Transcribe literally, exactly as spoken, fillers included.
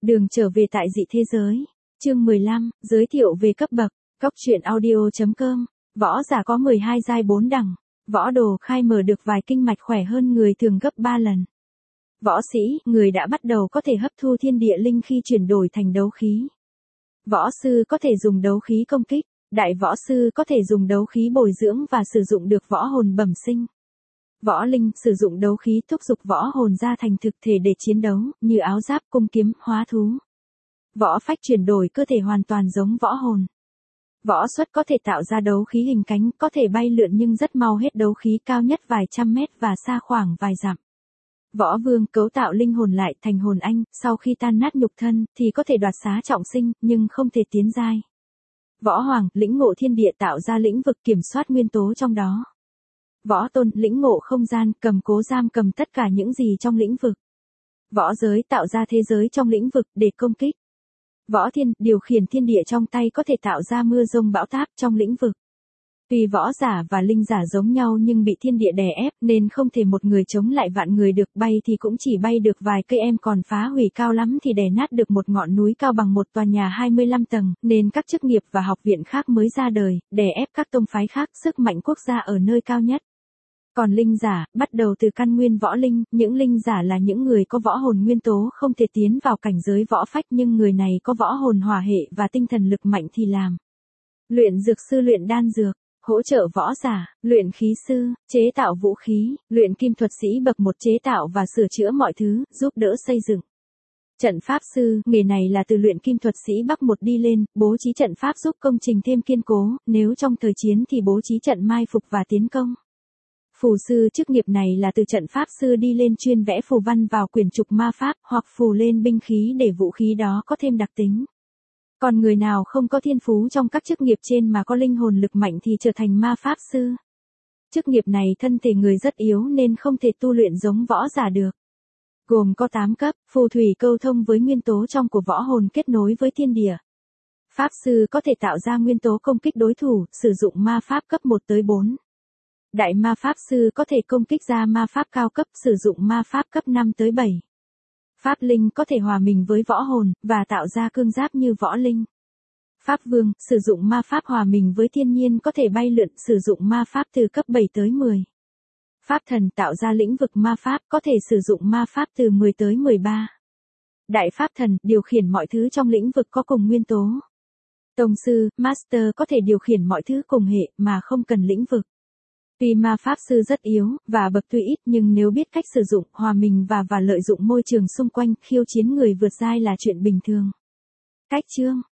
Đường trở về tại dị thế giới. Chương mười lăm, giới thiệu về cấp bậc. Cốc truyện audio chấm com. Võ giả có mười hai giai bốn đẳng. Võ đồ khai mở được vài kinh mạch khỏe hơn người thường gấp ba lần. Võ sĩ, người đã bắt đầu có thể hấp thu thiên địa linh khi chuyển đổi thành đấu khí. Võ sư có thể dùng đấu khí công kích. Đại võ sư có thể dùng đấu khí bồi dưỡng và sử dụng được võ hồn bẩm sinh. Võ linh sử dụng đấu khí thúc giục võ hồn ra thành thực thể để chiến đấu, như áo giáp, cung kiếm, hóa thú. Võ phách chuyển đổi cơ thể hoàn toàn giống võ hồn. Võ xuất có thể tạo ra đấu khí hình cánh, có thể bay lượn nhưng rất mau hết đấu khí, cao nhất vài trăm mét và xa khoảng vài dặm. Võ vương cấu tạo linh hồn lại thành hồn anh, sau khi tan nát nhục thân thì có thể đoạt xá trọng sinh, nhưng không thể tiến giai. Võ hoàng lĩnh ngộ thiên địa, tạo ra lĩnh vực kiểm soát nguyên tố trong đó. Võ tôn lĩnh ngộ không gian, cầm cố giam cầm tất cả những gì trong lĩnh vực. Võ giới tạo ra thế giới trong lĩnh vực để công kích. Võ thiên điều khiển thiên địa trong tay, có thể tạo ra mưa rông bão táp trong lĩnh vực. Tuy võ giả và linh giả giống nhau nhưng bị thiên địa đè ép nên không thể một người chống lại vạn người được, bay thì cũng chỉ bay được vài cây em, còn phá hủy cao lắm thì đè nát được một ngọn núi cao bằng một tòa nhà hai mươi lăm tầng, nên các chức nghiệp và học viện khác mới ra đời, đè ép các tông phái khác, sức mạnh quốc gia ở nơi cao nhất. Còn linh giả, bắt đầu từ căn nguyên võ linh, những linh giả là những người có võ hồn nguyên tố không thể tiến vào cảnh giới võ phách, nhưng người này có võ hồn hỏa hệ và tinh thần lực mạnh thì làm. Luyện dược sư luyện đan dược, hỗ trợ võ giả, luyện khí sư, chế tạo vũ khí, luyện kim thuật sĩ bậc một chế tạo và sửa chữa mọi thứ, giúp đỡ xây dựng. Trận pháp sư, nghề này là từ luyện kim thuật sĩ bắc một đi lên, bố trí trận pháp giúp công trình thêm kiên cố, nếu trong thời chiến thì bố trí trận mai phục và tiến công. Phù sư, chức nghiệp này là từ trận pháp sư đi lên, chuyên vẽ phù văn vào quyển trục ma pháp hoặc phù lên binh khí để vũ khí đó có thêm đặc tính. Còn người nào không có thiên phú trong các chức nghiệp trên mà có linh hồn lực mạnh thì trở thành ma pháp sư. Chức nghiệp này thân thể người rất yếu nên không thể tu luyện giống võ giả được. Gồm có tám cấp, phù thủy câu thông với nguyên tố trong của võ hồn, kết nối với thiên địa. Pháp sư có thể tạo ra nguyên tố công kích đối thủ, sử dụng ma pháp cấp một tới bốn. Đại ma pháp sư có thể công kích ra ma pháp cao cấp, sử dụng ma pháp cấp năm tới bảy. Pháp linh có thể hòa mình với võ hồn, và tạo ra cương giáp như võ linh. Pháp vương, sử dụng ma pháp hòa mình với thiên nhiên, có thể bay lượn, sử dụng ma pháp từ cấp bảy tới mười. Pháp thần, tạo ra lĩnh vực ma pháp, có thể sử dụng ma pháp từ mười tới mười ba. Đại pháp thần, điều khiển mọi thứ trong lĩnh vực có cùng nguyên tố. Tông sư, master có thể điều khiển mọi thứ cùng hệ, mà không cần lĩnh vực. Tuy ma pháp sư rất yếu, và bậc tuy ít, nhưng nếu biết cách sử dụng, hòa mình và và lợi dụng môi trường xung quanh, khiêu chiến người vượt giai là chuyện bình thường. Cách chương.